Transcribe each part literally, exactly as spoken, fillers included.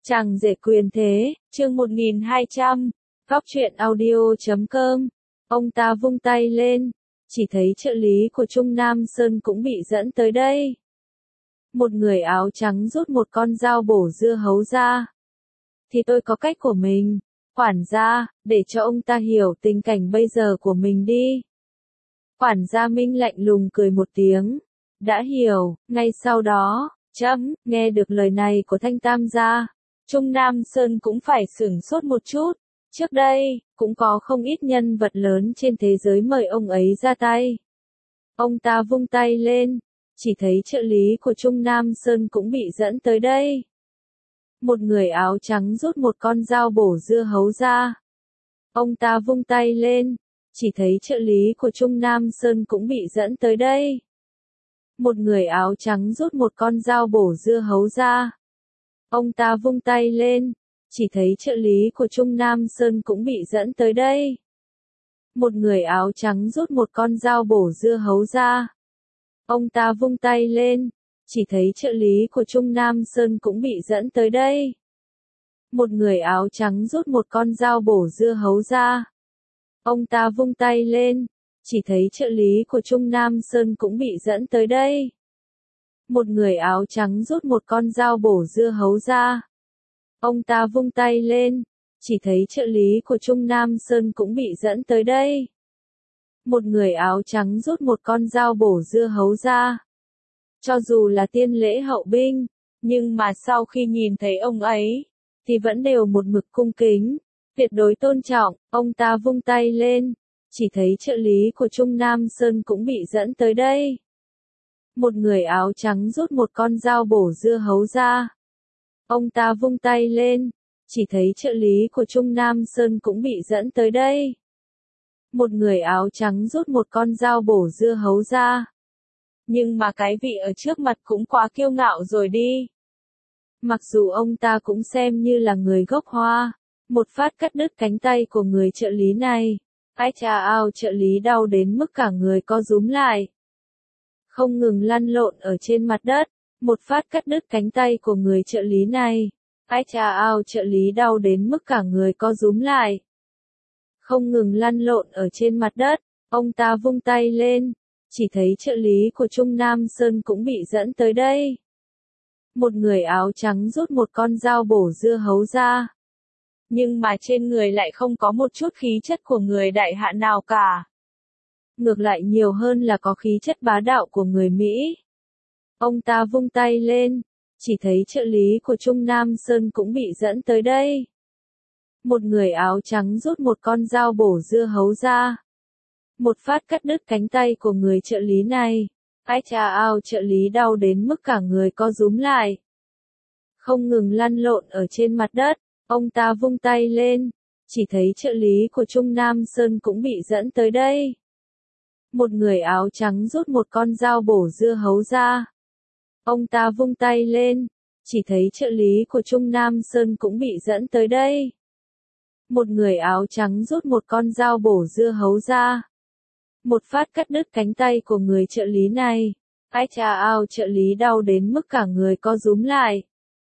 Chàng rể quyền thế, chương một nghìn hai trăm, góc truyện audio chấm com. Ông ta vung tay lên, chỉ thấy trợ lý của Trung Nam Sơn cũng bị dẫn tới đây. Một người áo trắng rút một con dao bổ dưa hấu ra. Thì tôi có cách của mình, quản gia, để cho ông ta hiểu tình cảnh bây giờ của mình đi. Quản gia Minh lạnh lùng cười một tiếng. Đã hiểu, ngay sau đó, chấm, nghe được lời này của Thanh Tam gia. Trung Nam Sơn cũng phải sửng sốt một chút. Trước đây, cũng có không ít nhân vật lớn trên thế giới mời ông ấy ra tay. Ông ta vung tay lên, chỉ thấy trợ lý của Trung Nam Sơn cũng bị dẫn tới đây. Một người áo trắng rút một con dao bổ dưa hấu ra. Ông ta vung tay lên, chỉ thấy trợ lý của Trung Nam Sơn cũng bị dẫn tới đây. Một người áo trắng rút một con dao bổ dưa hấu ra. Ông ta vung tay lên, chỉ thấy trợ lý của Trung Nam Sơn cũng bị dẫn tới đây. Một người áo trắng rút một con dao bổ dưa hấu ra. Ông ta vung tay lên, chỉ thấy trợ lý của Trung Nam Sơn cũng bị dẫn tới đây. Một người áo trắng rút một con dao bổ dưa hấu ra. Ông ta vung tay lên, chỉ thấy trợ lý của Trung Nam Sơn cũng bị dẫn tới đây. Một người áo trắng rút một con dao bổ dưa hấu ra. Ông ta vung tay lên, chỉ thấy trợ lý của Trung Nam Sơn cũng bị dẫn tới đây. Một người áo trắng rút một con dao bổ dưa hấu ra. Cho dù là tiên lễ hậu binh, nhưng mà sau khi nhìn thấy ông ấy, thì vẫn đều một mực cung kính, tuyệt đối tôn trọng. Ông ta vung tay lên, chỉ thấy trợ lý của Trung Nam Sơn cũng bị dẫn tới đây. Một người áo trắng rút một con dao bổ dưa hấu ra. Ông ta vung tay lên, chỉ thấy trợ lý của Trung Nam Sơn cũng bị dẫn tới đây. Một người áo trắng rút một con dao bổ dưa hấu ra. Nhưng mà cái vị ở trước mặt cũng quá kiêu ngạo rồi đi. Mặc dù ông ta cũng xem như là người gốc Hoa, một phát cắt đứt cánh tay của người trợ lý này. Ai chà ao, trợ lý đau đến mức cả người co rúm lại. Không ngừng lăn lộn ở trên mặt đất, một phát cắt đứt cánh tay của người trợ lý này. Ai chà ao, trợ lý đau đến mức cả người co rúm lại. Không ngừng lăn lộn ở trên mặt đất, ông ta vung tay lên, chỉ thấy trợ lý của Trung Nam Sơn cũng bị dẫn tới đây. Một người áo trắng rút một con dao bổ dưa hấu ra. Nhưng mà trên người lại không có một chút khí chất của người đại hạ nào cả. Ngược lại nhiều hơn là có khí chất bá đạo của người Mỹ. Ông ta vung tay lên, chỉ thấy trợ lý của Trung Nam Sơn cũng bị dẫn tới đây. Một người áo trắng rút một con dao bổ dưa hấu ra. Một phát cắt đứt cánh tay của người trợ lý này. Ai chà ao, trợ lý đau đến mức cả người co rúm lại. Không ngừng lăn lộn ở trên mặt đất, ông ta vung tay lên, chỉ thấy trợ lý của Trung Nam Sơn cũng bị dẫn tới đây. Một người áo trắng rút một con dao bổ dưa hấu ra. Ông ta vung tay lên, chỉ thấy trợ lý của Trung Nam Sơn cũng bị dẫn tới đây. Một người áo trắng rút một con dao bổ dưa hấu ra. Một phát cắt đứt cánh tay của người trợ lý này. Ai chà ao, trợ lý đau đến mức cả người co rúm lại.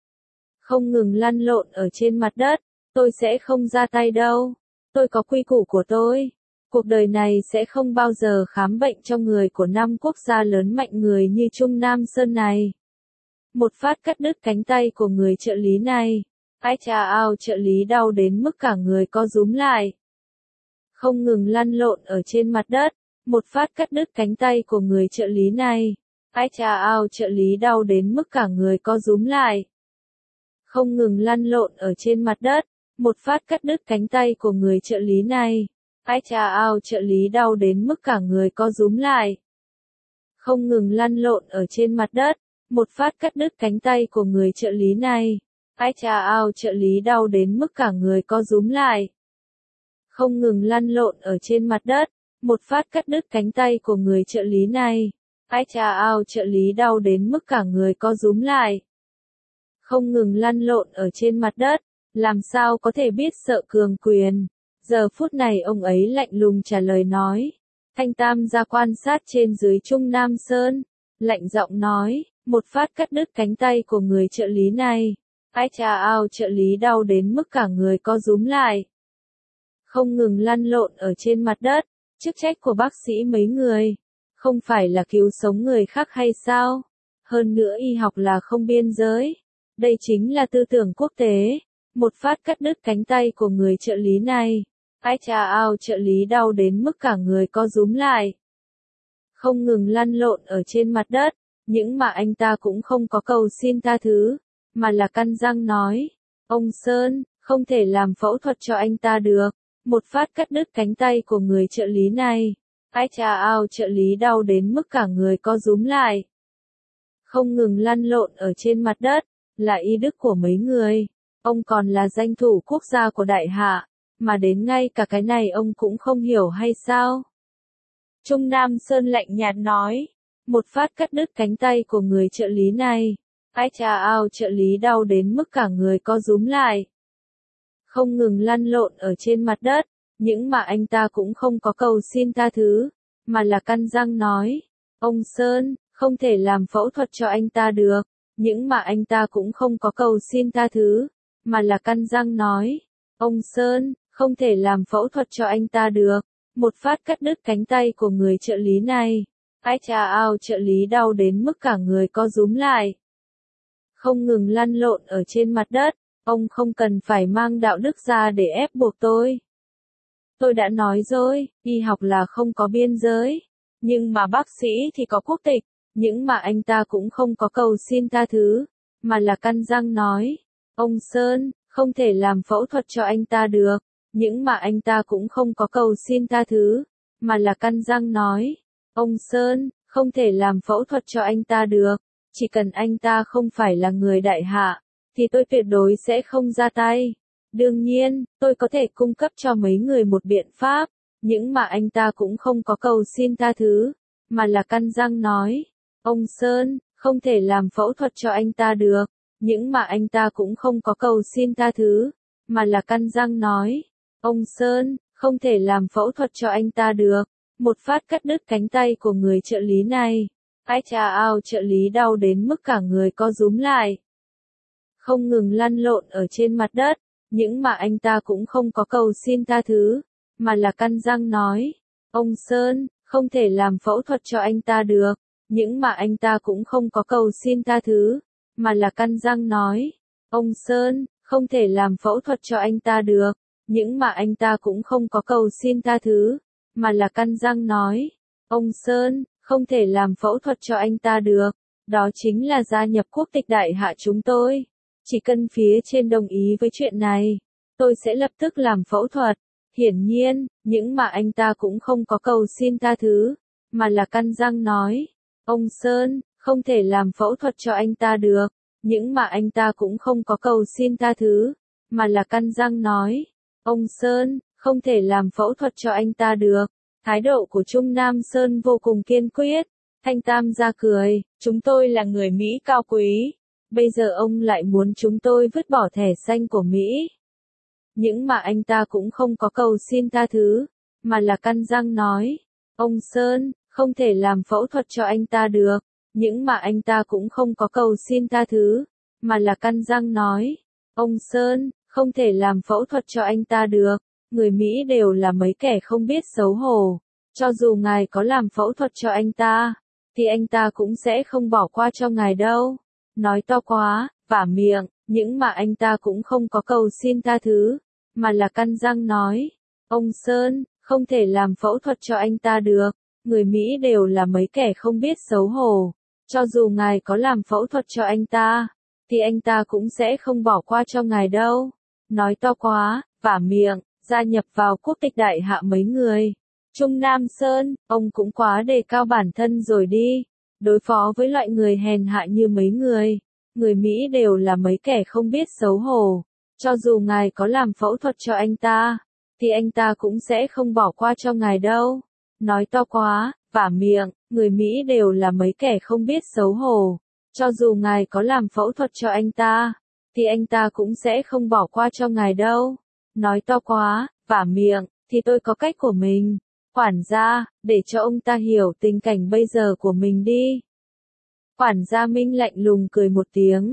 Không ngừng lăn lộn ở trên mặt đất. Tôi sẽ không ra tay đâu. Tôi có quy củ của tôi. Cuộc đời này sẽ không bao giờ khám bệnh cho người của năm quốc gia lớn mạnh người như Trung Nam Sơn này. Một phát cắt đứt cánh tay của người trợ lý này. Ai chà ao, trợ lý đau đến mức cả người co rúm lại. Không ngừng lăn lộn ở trên mặt đất. Một phát cắt đứt cánh tay của người trợ lý này. Ai chà ao, trợ lý đau đến mức cả người co rúm lại. Không ngừng lăn lộn ở trên mặt đất. Một phát cắt đứt cánh tay của người trợ lý này. Ai chà ao, trợ lý đau đến mức cả người co rúm lại. Không ngừng lăn lộn ở trên mặt đất. Một phát cắt đứt cánh tay của người trợ lý này. Ai chà ao, trợ lý đau đến mức cả người co rúm lại. Không ngừng lăn lộn ở trên mặt đất. Một phát cắt đứt cánh tay của người trợ lý này. Ai chà ao, trợ lý đau đến mức cả người co rúm lại. Không ngừng lăn lộn ở trên mặt đất. Làm sao có thể biết sợ cường quyền. Giờ phút này ông ấy lạnh lùng trả lời nói. Thanh Tam gia quan sát trên dưới Trung Nam Sơn. Lạnh giọng nói, một phát cắt đứt cánh tay của người trợ lý này. Ai cha ao, trợ lý đau đến mức cả người co rúm lại. Không ngừng lăn lộn ở trên mặt đất, chức trách của bác sĩ mấy người, không phải là cứu sống người khác hay sao? Hơn nữa y học là không biên giới. Đây chính là tư tưởng quốc tế. Một phát cắt đứt cánh tay của người trợ lý này. Ai cha ao, trợ lý đau đến mức cả người co rúm lại. Không ngừng lăn lộn ở trên mặt đất, nhưng mà anh ta cũng không có cầu xin tha thứ, mà là căn răng nói, ông Sơn, không thể làm phẫu thuật cho anh ta được. Một phát cắt đứt cánh tay của người trợ lý này. Ai cha ao, trợ lý đau đến mức cả người co rúm lại. Không ngừng lăn lộn ở trên mặt đất, là y đức của mấy người. Ông còn là danh thủ quốc gia của đại hạ, mà đến ngay cả cái này ông cũng không hiểu hay sao? Trung Nam Sơn lạnh nhạt nói, một phát cắt đứt cánh tay của người trợ lý này. Ai cha ao, trợ lý đau đến mức cả người co rúm lại. Không ngừng lăn lộn ở trên mặt đất, nhưng mà anh ta cũng không có cầu xin tha thứ, mà là căn răng nói, ông Sơn, không thể làm phẫu thuật cho anh ta được, nhưng mà anh ta cũng không có cầu xin tha thứ, mà là căn răng nói, ông Sơn, không thể làm phẫu thuật cho anh ta được. Một phát cắt đứt cánh tay của người trợ lý này. Ai cha ao, trợ lý đau đến mức cả người co rúm lại. Không ngừng lăn lộn ở trên mặt đất, ông không cần phải mang đạo đức ra để ép buộc tôi. Tôi đã nói rồi, y học là không có biên giới, nhưng mà bác sĩ thì có quốc tịch, nhưng mà anh ta cũng không có cầu xin tha thứ, mà là căn răng nói, ông Sơn, không thể làm phẫu thuật cho anh ta được. Nhưng mà anh ta cũng không có cầu xin tha thứ, mà là căn răng nói, ông Sơn, không thể làm phẫu thuật cho anh ta được, chỉ cần anh ta không phải là người đại hạ, thì tôi tuyệt đối sẽ không ra tay. Đương nhiên, tôi có thể cung cấp cho mấy người một biện pháp, nhưng mà anh ta cũng không có cầu xin tha thứ, mà là căn răng nói, ông Sơn, không thể làm phẫu thuật cho anh ta được, nhưng mà anh ta cũng không có cầu xin tha thứ, mà là căn răng nói, ông Sơn, không thể làm phẫu thuật cho anh ta được. Một phát cắt đứt cánh tay của người trợ lý này. Ai cha ao, trợ lý đau đến mức cả người co rúm lại. Không ngừng lăn lộn ở trên mặt đất, nhưng mà anh ta cũng không có cầu xin tha thứ, mà là căn răng nói, ông Sơn, không thể làm phẫu thuật cho anh ta được, nhưng mà anh ta cũng không có cầu xin tha thứ, mà là căn răng nói, ông Sơn, không thể làm phẫu thuật cho anh ta được. Nhưng mà anh ta cũng không có cầu xin tha thứ, mà là căn răng nói, ông Sơn, không thể làm phẫu thuật cho anh ta được, đó chính là gia nhập quốc tịch đại hạ chúng tôi. Chỉ cần phía trên đồng ý với chuyện này, tôi sẽ lập tức làm phẫu thuật. Hiển nhiên, nhưng mà anh ta cũng không có cầu xin tha thứ, mà là căn răng nói, ông Sơn, không thể làm phẫu thuật cho anh ta được, nhưng mà anh ta cũng không có cầu xin tha thứ, mà là căn răng nói, ông Sơn, không thể làm phẫu thuật cho anh ta được. Thái độ của Trung Nam Sơn vô cùng kiên quyết. Thanh Tam ra cười, chúng tôi là người Mỹ cao quý. Bây giờ ông lại muốn chúng tôi vứt bỏ thẻ xanh của Mỹ. Nhưng mà anh ta cũng không có cầu xin tha thứ, mà là căn răng nói, ông Sơn, không thể làm phẫu thuật cho anh ta được. Nhưng mà anh ta cũng không có cầu xin tha thứ, mà là căn răng nói, ông Sơn, không thể làm phẫu thuật cho anh ta được. Người Mỹ đều là mấy kẻ không biết xấu hổ. Cho dù ngài có làm phẫu thuật cho anh ta, thì anh ta cũng sẽ không bỏ qua cho ngài đâu. Nói to quá, vả miệng, nhưng mà anh ta cũng không có cầu xin tha thứ, mà là căn răng nói, ông Sơn, không thể làm phẫu thuật cho anh ta được. Người Mỹ đều là mấy kẻ không biết xấu hổ. Cho dù ngài có làm phẫu thuật cho anh ta, thì anh ta cũng sẽ không bỏ qua cho ngài đâu. Nói to quá, vả miệng, gia nhập vào quốc tịch đại hạ mấy người. Trung Nam Sơn, ông cũng quá đề cao bản thân rồi đi. Đối phó với loại người hèn hạ như mấy người. Người Mỹ đều là mấy kẻ không biết xấu hổ. Cho dù ngài có làm phẫu thuật cho anh ta, thì anh ta cũng sẽ không bỏ qua cho ngài đâu. Nói to quá, vả miệng, người Mỹ đều là mấy kẻ không biết xấu hổ. Cho dù ngài có làm phẫu thuật cho anh ta, thì anh ta cũng sẽ không bỏ qua cho ngài đâu. Nói to quá, vả miệng, thì tôi có cách của mình. Quản gia, để cho ông ta hiểu tình cảnh bây giờ của mình đi. Quản gia Minh lạnh lùng cười một tiếng.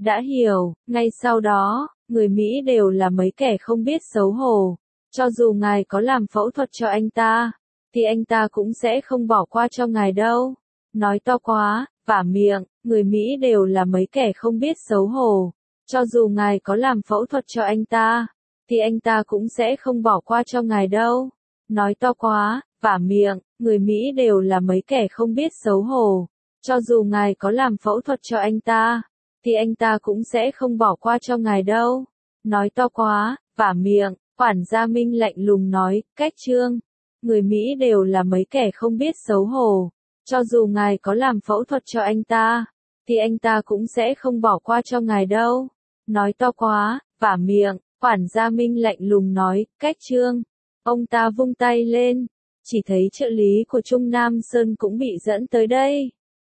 Đã hiểu, ngay sau đó, người Mỹ đều là mấy kẻ không biết xấu hổ. Cho dù ngài có làm phẫu thuật cho anh ta, thì anh ta cũng sẽ không bỏ qua cho ngài đâu. Nói to quá, vả miệng, người Mỹ đều là mấy kẻ không biết xấu hổ. Cho dù ngài có làm phẫu thuật cho anh ta, thì anh ta cũng sẽ không bỏ qua cho ngài đâu. Nói to quá, vả miệng, người Mỹ đều là mấy kẻ không biết xấu hổ. Cho dù ngài có làm phẫu thuật cho anh ta, thì anh ta cũng sẽ không bỏ qua cho ngài đâu. Nói to quá, vả miệng, quản gia Minh lạnh lùng nói, cách trương. Người Mỹ đều là mấy kẻ không biết xấu hổ. Cho dù ngài có làm phẫu thuật cho anh ta, thì anh ta cũng sẽ không bỏ qua cho ngài đâu. Nói to quá, vả miệng, quản gia Minh lạnh lùng nói, cách trương. Ông ta vung tay lên, chỉ thấy trợ lý của Trung Nam Sơn cũng bị dẫn tới đây.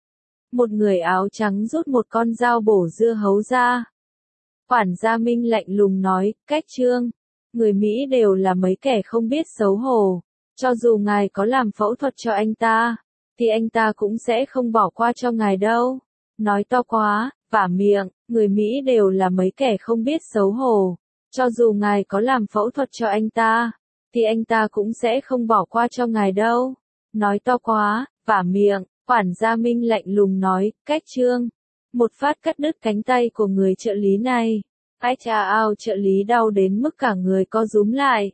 Một người áo trắng rút một con dao bổ dưa hấu ra. Quản gia Minh lạnh lùng nói, cách trương. Người Mỹ đều là mấy kẻ không biết xấu hổ. Cho dù ngài có làm phẫu thuật cho anh ta, thì anh ta cũng sẽ không bỏ qua cho ngài đâu. Nói to quá, vả miệng, người Mỹ đều là mấy kẻ không biết xấu hổ. Cho dù ngài có làm phẫu thuật cho anh ta, thì anh ta cũng sẽ không bỏ qua cho ngài đâu. Nói to quá, vả miệng, quản gia Minh lạnh lùng nói, cách trương. Một phát cắt đứt cánh tay của người trợ lý này. Ai cha ao, trợ lý đau đến mức cả người co rúm lại.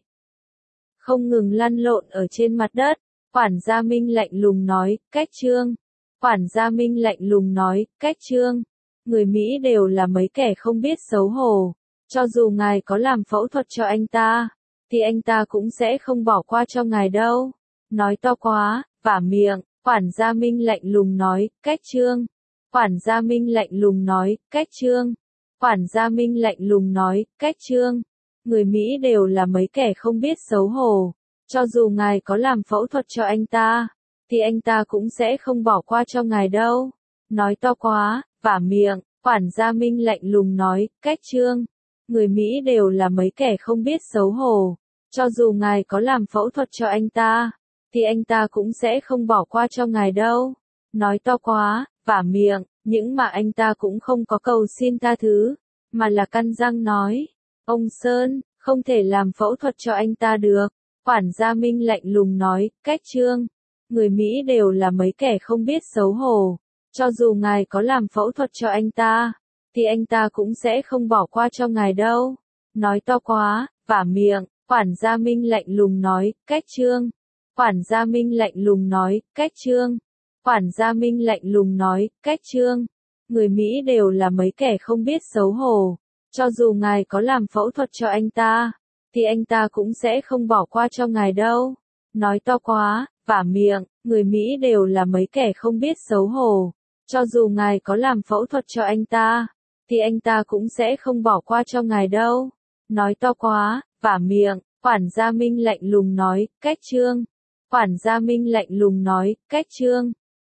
Không ngừng lăn lộn ở trên mặt đất. Quản gia Minh lạnh lùng nói, cách trương. Quản gia Minh lạnh lùng nói, cách trương. Người Mỹ đều là mấy kẻ không biết xấu hổ. Cho dù ngài có làm phẫu thuật cho anh ta, thì anh ta cũng sẽ không bỏ qua cho ngài đâu. Nói to quá, vả miệng, quản gia Minh lạnh lùng nói, cách trương. Quản gia Minh lạnh lùng nói, cách trương. Quản gia Minh lạnh lùng nói, cách trương. Người Mỹ đều là mấy kẻ không biết xấu hổ. Cho dù ngài có làm phẫu thuật cho anh ta, thì anh ta cũng sẽ không bỏ qua cho ngài đâu. Nói to quá, vả miệng, quản gia Minh lạnh lùng nói, cách trương. Người Mỹ đều là mấy kẻ không biết xấu hổ. Cho dù ngài có làm phẫu thuật cho anh ta, thì anh ta cũng sẽ không bỏ qua cho ngài đâu. Nói to quá, vả miệng, những mà anh ta cũng không có cầu xin tha thứ, mà là căn răng nói. Ông Sơn, không thể làm phẫu thuật cho anh ta được. Quản gia Minh lạnh lùng nói, cách trương. Người Mỹ đều là mấy kẻ không biết xấu hổ. Cho dù ngài có làm phẫu thuật cho anh ta, thì anh ta cũng sẽ không bỏ qua cho ngài đâu. Nói to quá, vả miệng, quản gia Minh lạnh lùng nói, cách trương. Quản gia Minh lạnh lùng nói, cách trương. Quản gia Minh lạnh lùng nói, cách trương. Người Mỹ đều là mấy kẻ không biết xấu hổ. Cho dù ngài có làm phẫu thuật cho anh ta, thì anh ta cũng sẽ không bỏ qua cho ngài đâu. Nói to quá, vả miệng, người Mỹ đều là mấy kẻ không biết xấu hổ. Cho dù ngài có làm phẫu thuật cho anh ta, thì anh ta cũng sẽ không bỏ qua cho ngài đâu. Nói to quá, vả miệng, quản gia Minh lạnh lùng nói, cách trương. Quản gia Minh lạnh lùng nói, cách trương.